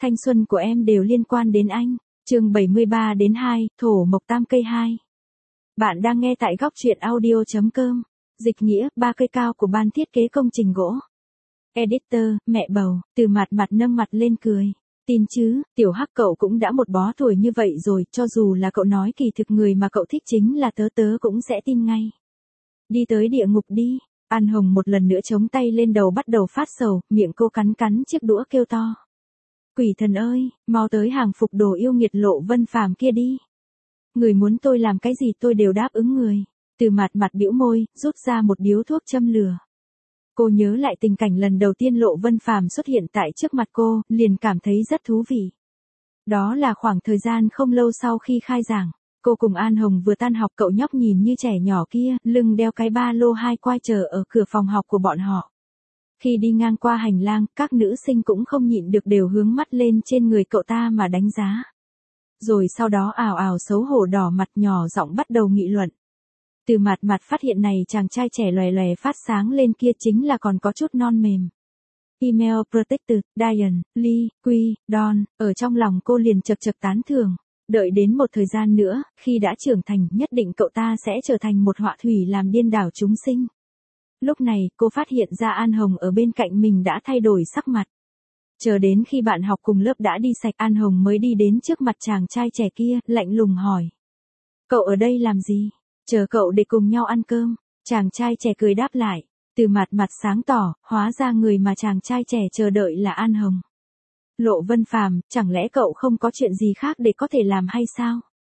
Thanh xuân của em đều liên quan đến anh. Chương 73 đến 2, thổ mộc tam cây 2. Bạn đang nghe tại góc truyện audio.com. Dịch nghĩa, 3 cây cao của ban thiết kế công trình gỗ. Editor, mẹ bầu, Từ Mạt nâng mặt lên cười. Tin chứ, tiểu Hắc cậu cũng đã một bó tuổi như vậy rồi, cho dù là cậu nói kỳ thực người mà cậu thích chính là tớ cũng sẽ tin ngay. Đi tới địa ngục đi. An Hồng một lần nữa chống tay lên đầu bắt đầu phát sầu, miệng cô cắn chiếc đũa kêu to. Quỷ thần ơi, mau tới hàng phục đồ yêu nghiệt Lộ Vân Phàm kia đi. Người muốn tôi làm cái gì tôi đều đáp ứng người. Từ Mạt bĩu môi, rút ra một điếu thuốc châm lửa. Cô nhớ lại tình cảnh lần đầu tiên Lộ Vân Phàm xuất hiện tại trước mặt cô, liền cảm thấy rất thú vị. Đó là khoảng thời gian không lâu sau khi khai giảng. Cô cùng An Hồng vừa tan học, cậu nhóc nhìn như trẻ nhỏ kia, lưng đeo cái ba lô 2 quai chờ ở cửa phòng học của bọn họ. Khi đi ngang qua hành lang, các nữ sinh cũng không nhịn được đều hướng mắt lên trên người cậu ta mà đánh giá. Rồi sau đó ào ào xấu hổ đỏ mặt nhỏ giọng bắt đầu nghị luận. Từ Mạt phát hiện này chàng trai trẻ lòe lòe phát sáng lên kia chính là còn có chút non mềm. Email Protected, Diane, Lee, Quy, Don, ở trong lòng cô liền chật tán thưởng. Đợi đến một thời gian nữa, khi đã trưởng thành nhất định cậu ta sẽ trở thành một họa thủy làm điên đảo chúng sinh. Lúc này, cô phát hiện ra An Hồng ở bên cạnh mình đã thay đổi sắc mặt. Chờ đến khi bạn học cùng lớp đã đi sạch, An Hồng mới đi đến trước mặt chàng trai trẻ kia, lạnh lùng hỏi. Cậu ở đây làm gì? Chờ cậu để cùng nhau ăn cơm. Chàng trai trẻ cười đáp lại. Từ Mạt sáng tỏ, hóa ra người mà chàng trai trẻ chờ đợi là An Hồng. Lộ Vân Phàm, chẳng lẽ cậu không có chuyện gì khác để có thể làm hay sao?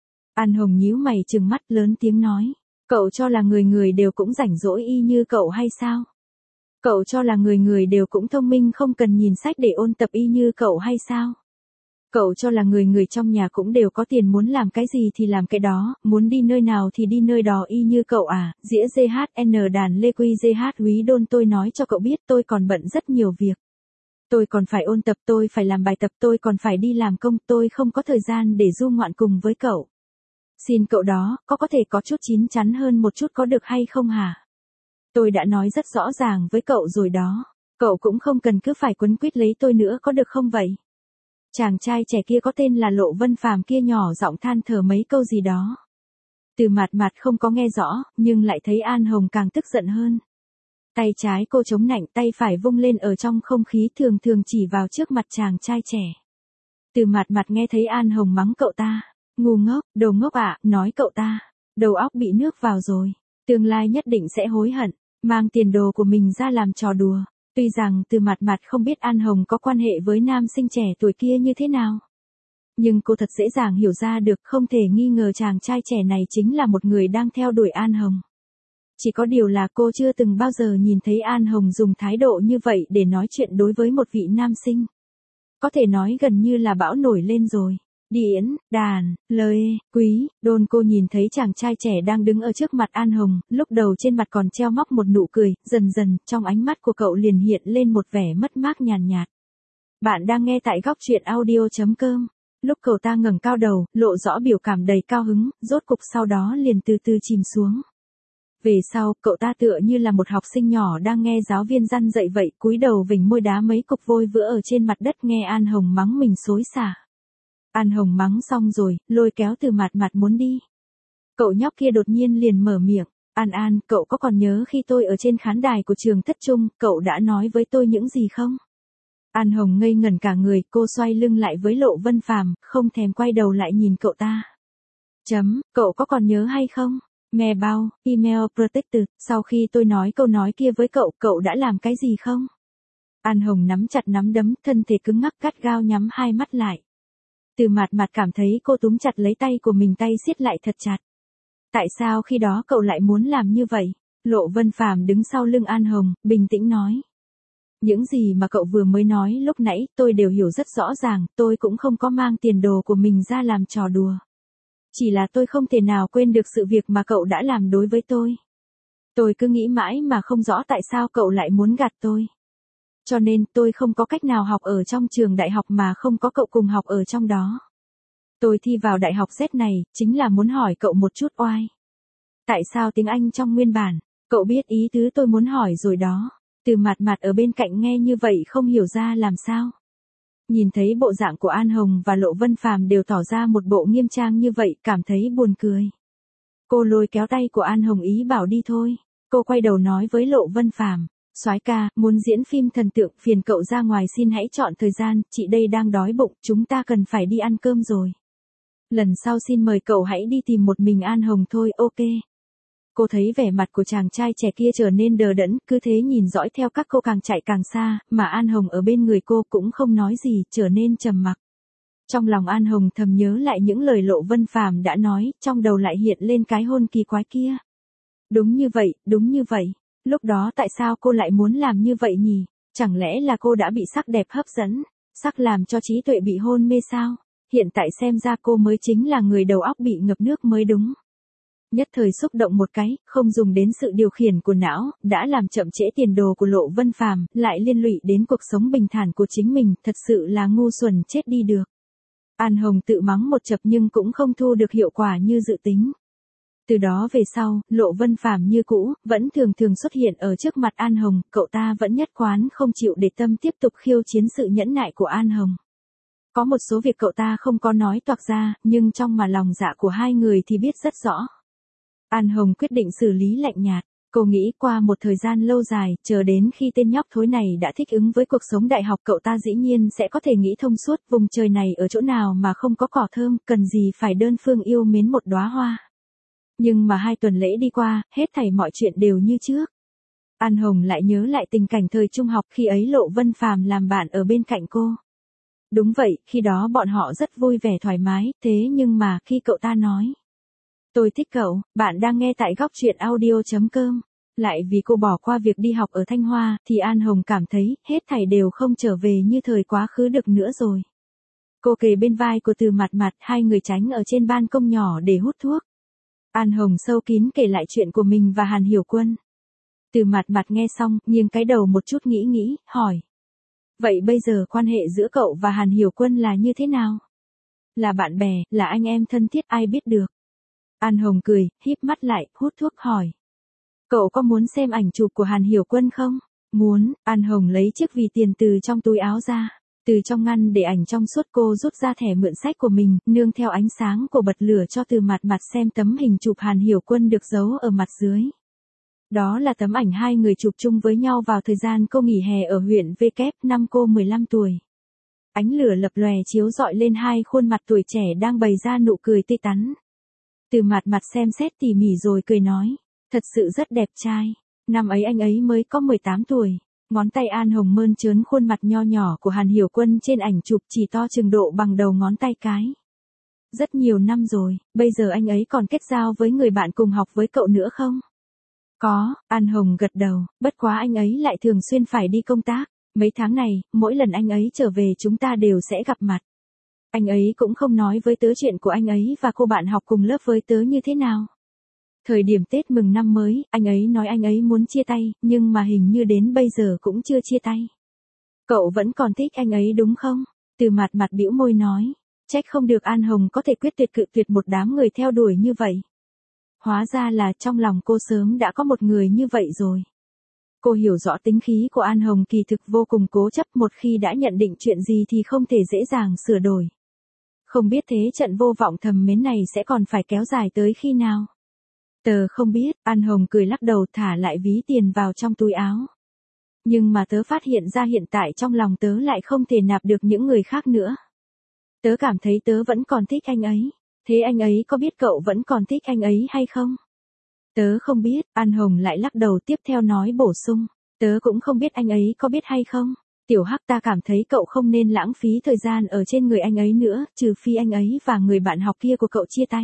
An Hồng nhíu mày trừng mắt lớn tiếng nói. Cậu cho là người đều cũng rảnh rỗi y như cậu hay sao? Cậu cho là người đều cũng thông minh không cần nhìn sách để ôn tập y như cậu hay sao? Cậu cho là người trong nhà cũng đều có tiền muốn làm cái gì thì làm cái đó, muốn đi nơi nào thì đi nơi đó y như cậu à? Dĩa GHN đàn Lê Quy GH Úy Đôn, tôi nói cho cậu biết tôi còn bận rất nhiều việc. Tôi còn phải ôn tập, tôi phải làm bài tập, tôi còn phải đi làm công, tôi không có thời gian để du ngoạn cùng với cậu. Xin cậu đó, có thể có chút chín chắn hơn một chút có được hay không hả? Tôi đã nói rất rõ ràng với cậu rồi đó. Cậu cũng không cần cứ phải quấn quýt lấy tôi nữa có được không vậy? Chàng trai trẻ kia có tên là Lộ Vân Phàm kia nhỏ giọng than thở mấy câu gì đó. Từ Mạt không có nghe rõ, nhưng lại thấy An Hồng càng tức giận hơn. Tay trái cô chống nạnh, tay phải vung lên ở trong không khí thường chỉ vào trước mặt chàng trai trẻ. Từ Mạt nghe thấy An Hồng mắng cậu ta. Ngu ngốc, đồ ngốc ạ, nói cậu ta. Đầu óc bị nước vào rồi. Tương lai nhất định sẽ hối hận, mang tiền đồ của mình ra làm trò đùa. Tuy rằng Từ Mạt không biết An Hồng có quan hệ với nam sinh trẻ tuổi kia như thế nào. Nhưng cô thật dễ dàng hiểu ra được, không thể nghi ngờ chàng trai trẻ này chính là một người đang theo đuổi An Hồng. Chỉ có điều là cô chưa từng bao giờ nhìn thấy An Hồng dùng thái độ như vậy để nói chuyện đối với một vị nam sinh. Có thể nói gần như là bão nổi lên rồi. Điển, đàn, Lê, Quý, Đôn, cô nhìn thấy chàng trai trẻ đang đứng ở trước mặt An Hồng, lúc đầu trên mặt còn treo móc một nụ cười, dần trong ánh mắt của cậu liền hiện lên một vẻ mất mát nhàn nhạt. Bạn đang nghe tại góc truyện audio.com. Lúc cậu ta ngẩng cao đầu, lộ rõ biểu cảm đầy cao hứng, rốt cục sau đó liền từ từ chìm xuống. Về sau, cậu ta tựa như là một học sinh nhỏ đang nghe giáo viên răn dạy vậy, cúi đầu vểnh môi đá mấy cục vôi vữa ở trên mặt đất nghe An Hồng mắng mình xối xả. An Hồng mắng xong rồi, lôi kéo Từ Mạt muốn đi. Cậu nhóc kia đột nhiên liền mở miệng. An, cậu có còn nhớ khi tôi ở trên khán đài của trường thất trung, cậu đã nói với tôi những gì không? An Hồng ngây ngẩn cả người, cô xoay lưng lại với Lộ Vân Phàm, không thèm quay đầu lại nhìn cậu ta. Cậu có còn nhớ hay không? Mè bao, email protected, sau khi tôi nói câu nói kia với cậu, cậu đã làm cái gì không? An Hồng nắm chặt nắm đấm, thân thể cứng ngắc gắt gao nhắm hai mắt lại. Từ Mạt cảm thấy cô túm chặt lấy tay của mình, tay siết lại thật chặt. Tại sao khi đó cậu lại muốn làm như vậy? Lộ Vân Phàm đứng sau lưng An Hồng, bình tĩnh nói. Những gì mà cậu vừa mới nói lúc nãy tôi đều hiểu rất rõ ràng, tôi cũng không có mang tiền đồ của mình ra làm trò đùa. Chỉ là tôi không thể nào quên được sự việc mà cậu đã làm đối với tôi. Tôi cứ nghĩ mãi mà không rõ tại sao cậu lại muốn gạt tôi. Cho nên tôi không có cách nào học ở trong trường đại học mà không có cậu cùng học ở trong đó. Tôi thi vào đại học Z này, chính là muốn hỏi cậu một chút oai. Tại sao tiếng Anh trong nguyên bản, cậu biết ý tứ tôi muốn hỏi rồi đó. Từ Mạt ở bên cạnh nghe như vậy không hiểu ra làm sao. Nhìn thấy bộ dạng của An Hồng và Lộ Vân Phàm đều tỏ ra một bộ nghiêm trang như vậy, cảm thấy buồn cười. Cô lôi kéo tay của An Hồng ý bảo đi thôi. Cô quay đầu nói với Lộ Vân Phàm, soái ca, muốn diễn phim thần tượng, phiền cậu ra ngoài xin hãy chọn thời gian, chị đây đang đói bụng, chúng ta cần phải đi ăn cơm rồi. Lần sau xin mời cậu hãy đi tìm một mình An Hồng thôi, ok. Cô thấy vẻ mặt của chàng trai trẻ kia trở nên đờ đẫn, cứ thế nhìn dõi theo các cô càng chạy càng xa, mà An Hồng ở bên người cô cũng không nói gì, trở nên trầm mặc. Trong lòng An Hồng thầm nhớ lại những lời Lộ Vân Phàm đã nói, trong đầu lại hiện lên cái hôn kỳ quái kia. Đúng như vậy, lúc đó tại sao cô lại muốn làm như vậy nhỉ? Chẳng lẽ là cô đã bị sắc đẹp hấp dẫn, sắc làm cho trí tuệ bị hôn mê sao? Hiện tại xem ra cô mới chính là người đầu óc bị ngập nước mới đúng. Nhất thời xúc động một cái, không dùng đến sự điều khiển của não, đã làm chậm trễ tiền đồ của Lộ Vân Phàm, lại liên lụy đến cuộc sống bình thản của chính mình, thật sự là ngu xuẩn chết đi được. An Hồng tự mắng một chập nhưng cũng không thu được hiệu quả như dự tính. Từ đó về sau, Lộ Vân Phàm như cũ, vẫn thường thường xuất hiện ở trước mặt An Hồng, cậu ta vẫn nhất quán không chịu để tâm tiếp tục khiêu chiến sự nhẫn nại của An Hồng. Có một số việc cậu ta không có nói toạc ra, nhưng trong mà lòng dạ của hai người thì biết rất rõ. An Hồng quyết định xử lý lạnh nhạt. Cô nghĩ qua một thời gian lâu dài, chờ đến khi tên nhóc thối này đã thích ứng với cuộc sống đại học, cậu ta dĩ nhiên sẽ có thể nghĩ thông suốt, vùng trời này ở chỗ nào mà không có cỏ thơm, cần gì phải đơn phương yêu mến một đóa hoa. Nhưng mà 2 tuần lễ đi qua, hết thảy mọi chuyện đều như trước. An Hồng lại nhớ lại tình cảnh thời trung học khi ấy Lộ Vân Phàm làm bạn ở bên cạnh cô. Đúng vậy, khi đó bọn họ rất vui vẻ thoải mái, thế nhưng mà khi cậu ta nói, tôi thích cậu, bạn đang nghe tại góc truyện audio.com. Lại vì cô bỏ qua việc đi học ở Thanh Hoa, thì An Hồng cảm thấy, hết thảy đều không trở về như thời quá khứ được nữa rồi. Cô kề bên vai của Từ Mạt Mạt, hai người tránh ở trên ban công nhỏ để hút thuốc. An Hồng sâu kín kể lại chuyện của mình và Hàn Hiểu Quân. Từ Mạt Mạt nghe xong, nghiêng cái đầu một chút nghĩ, hỏi. Vậy bây giờ quan hệ giữa cậu và Hàn Hiểu Quân là như thế nào? Là bạn bè, là anh em thân thiết, ai biết được. An Hồng cười, híp mắt lại, hút thuốc hỏi. Cậu có muốn xem ảnh chụp của Hàn Hiểu Quân không? Muốn. An Hồng lấy chiếc ví tiền từ trong túi áo ra. Từ trong ngăn để ảnh trong suốt cô rút ra thẻ mượn sách của mình, nương theo ánh sáng của bật lửa cho Từ Mạt Mạt xem tấm hình chụp Hàn Hiểu Quân được giấu ở mặt dưới. Đó là tấm ảnh hai người chụp chung với nhau vào thời gian cô nghỉ hè ở huyện VK, năm cô 15 tuổi. Ánh lửa lập lòe chiếu rọi lên hai khuôn mặt tuổi trẻ đang bày ra nụ cười tươi tắn. Từ Mạt Mạt xem xét tỉ mỉ rồi cười nói, thật sự rất đẹp trai. Năm ấy anh ấy mới có 18 tuổi. Ngón tay An Hồng mơn trớn khuôn mặt nho nhỏ của Hàn Hiểu Quân trên ảnh chụp chỉ to chừng độ bằng đầu ngón tay cái. Rất nhiều năm rồi, bây giờ anh ấy còn kết giao với người bạn cùng học với cậu nữa không? Có, An Hồng gật đầu, bất quá anh ấy lại thường xuyên phải đi công tác. Mấy tháng này, mỗi lần anh ấy trở về chúng ta đều sẽ gặp mặt. Anh ấy cũng không nói với tớ chuyện của anh ấy và cô bạn học cùng lớp với tớ như thế nào. Thời điểm Tết mừng năm mới, anh ấy nói anh ấy muốn chia tay, nhưng mà hình như đến bây giờ cũng chưa chia tay. Cậu vẫn còn thích anh ấy đúng không? Từ Mạt Mạt bĩu môi nói. Trách không được An Hồng có thể quyết tuyệt cự tuyệt một đám người theo đuổi như vậy. Hóa ra là trong lòng cô sớm đã có một người như vậy rồi. Cô hiểu rõ tính khí của An Hồng kỳ thực vô cùng cố chấp, một khi đã nhận định chuyện gì thì không thể dễ dàng sửa đổi. Không biết thế trận vô vọng thầm mến này sẽ còn phải kéo dài tới khi nào? Tớ không biết, An Hồng cười lắc đầu thả lại ví tiền vào trong túi áo. Nhưng mà tớ phát hiện ra hiện tại trong lòng tớ lại không thể nạp được những người khác nữa. Tớ cảm thấy tớ vẫn còn thích anh ấy. Thế anh ấy có biết cậu vẫn còn thích anh ấy hay không? Tớ không biết, An Hồng lại lắc đầu tiếp theo nói bổ sung. Tớ cũng không biết anh ấy có biết hay không. Tiểu Hắc, ta cảm thấy cậu không nên lãng phí thời gian ở trên người anh ấy nữa, trừ phi anh ấy và người bạn học kia của cậu chia tay.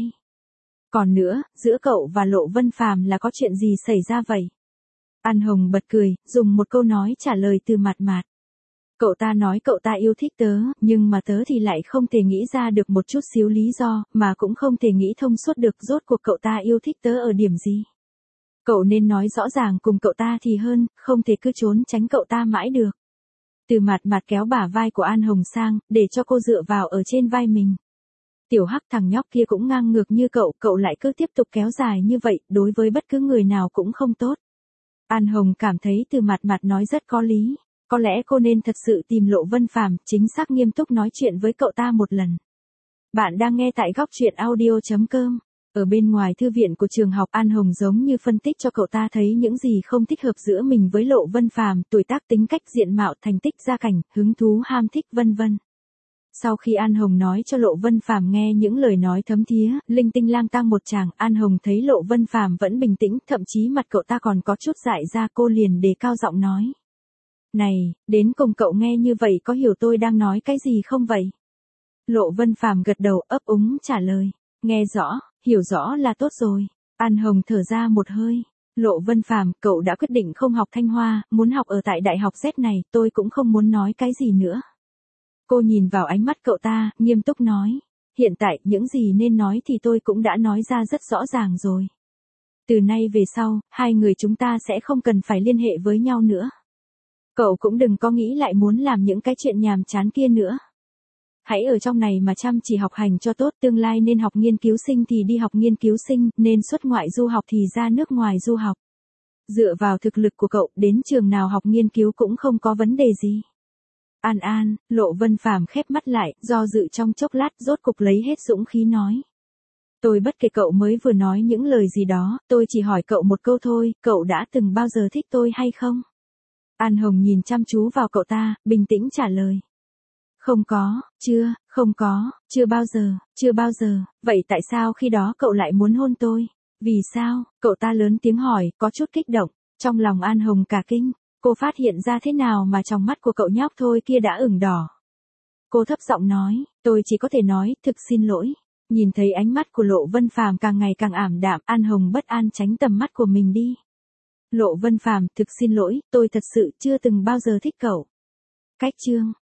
Còn nữa, giữa cậu và Lộ Vân Phàm là có chuyện gì xảy ra vậy? An Hồng bật cười, dùng một câu nói trả lời Từ Mạt Mạt. Cậu ta nói cậu ta yêu thích tớ, nhưng mà tớ thì lại không thể nghĩ ra được một chút xíu lý do, mà cũng không thể nghĩ thông suốt được rốt cuộc cậu ta yêu thích tớ ở điểm gì. Cậu nên nói rõ ràng cùng cậu ta thì hơn, không thể cứ trốn tránh cậu ta mãi được. Từ Mạt Mạt kéo bả vai của An Hồng sang, để cho cô dựa vào ở trên vai mình. Tiểu Hắc, thằng nhóc kia cũng ngang ngược như cậu lại cứ tiếp tục kéo dài như vậy, đối với bất cứ người nào cũng không tốt. An Hồng cảm thấy Từ Mạt Mạt nói rất có lý. Có lẽ cô nên thật sự tìm Lộ Vân Phàm, chính xác nghiêm túc nói chuyện với cậu ta một lần. Bạn đang nghe tại góc truyện audio.com. Ở bên ngoài thư viện của trường học, An Hồng giống như phân tích cho cậu ta thấy những gì không thích hợp giữa mình với Lộ Vân Phàm, tuổi tác, tính cách, diện mạo, thành tích, gia cảnh, hứng thú, ham thích, vân vân. Sau khi An Hồng nói cho Lộ Vân Phàm nghe những lời nói thấm thía, linh tinh lang tang một tràng, An Hồng thấy Lộ Vân Phàm vẫn bình tĩnh, thậm chí mặt cậu ta còn có chút dại ra, cô liền đề cao giọng nói. Này, đến cùng cậu nghe như vậy có hiểu tôi đang nói cái gì không vậy? Lộ Vân Phàm gật đầu, ấp úng trả lời. Nghe rõ, hiểu rõ là tốt rồi. An Hồng thở ra một hơi. Lộ Vân Phàm, cậu đã quyết định không học Thanh Hoa, muốn học ở tại Đại học Z này, tôi cũng không muốn nói cái gì nữa. Cô nhìn vào ánh mắt cậu ta, nghiêm túc nói. Hiện tại, những gì nên nói thì tôi cũng đã nói ra rất rõ ràng rồi. Từ nay về sau, hai người chúng ta sẽ không cần phải liên hệ với nhau nữa. Cậu cũng đừng có nghĩ lại muốn làm những cái chuyện nhàm chán kia nữa. Hãy ở trong này mà chăm chỉ học hành cho tốt, tương lai nên học nghiên cứu sinh thì đi học nghiên cứu sinh, nên xuất ngoại du học thì ra nước ngoài du học. Dựa vào thực lực của cậu, đến trường nào học nghiên cứu cũng không có vấn đề gì. An, Lộ Vân Phàm khép mắt lại, do dự trong chốc lát, rốt cục lấy hết dũng khí nói. Tôi bất kể cậu mới vừa nói những lời gì đó, tôi chỉ hỏi cậu một câu thôi, cậu đã từng bao giờ thích tôi hay không? An Hồng nhìn chăm chú vào cậu ta, bình tĩnh trả lời. Không có, chưa bao giờ, vậy tại sao khi đó cậu lại muốn hôn tôi? Vì sao? Cậu ta lớn tiếng hỏi, có chút kích động, trong lòng An Hồng cả kinh, cô phát hiện ra thế nào mà trong mắt của cậu nhóc thôi kia đã ửng đỏ. Cô thấp giọng nói, tôi chỉ có thể nói, thực xin lỗi. Nhìn thấy ánh mắt của Lộ Vân Phàm càng ngày càng ảm đạm, An Hồng bất an tránh tầm mắt của mình đi. Lộ Vân Phàm, thực xin lỗi, tôi thật sự chưa từng bao giờ thích cậu. Cách chương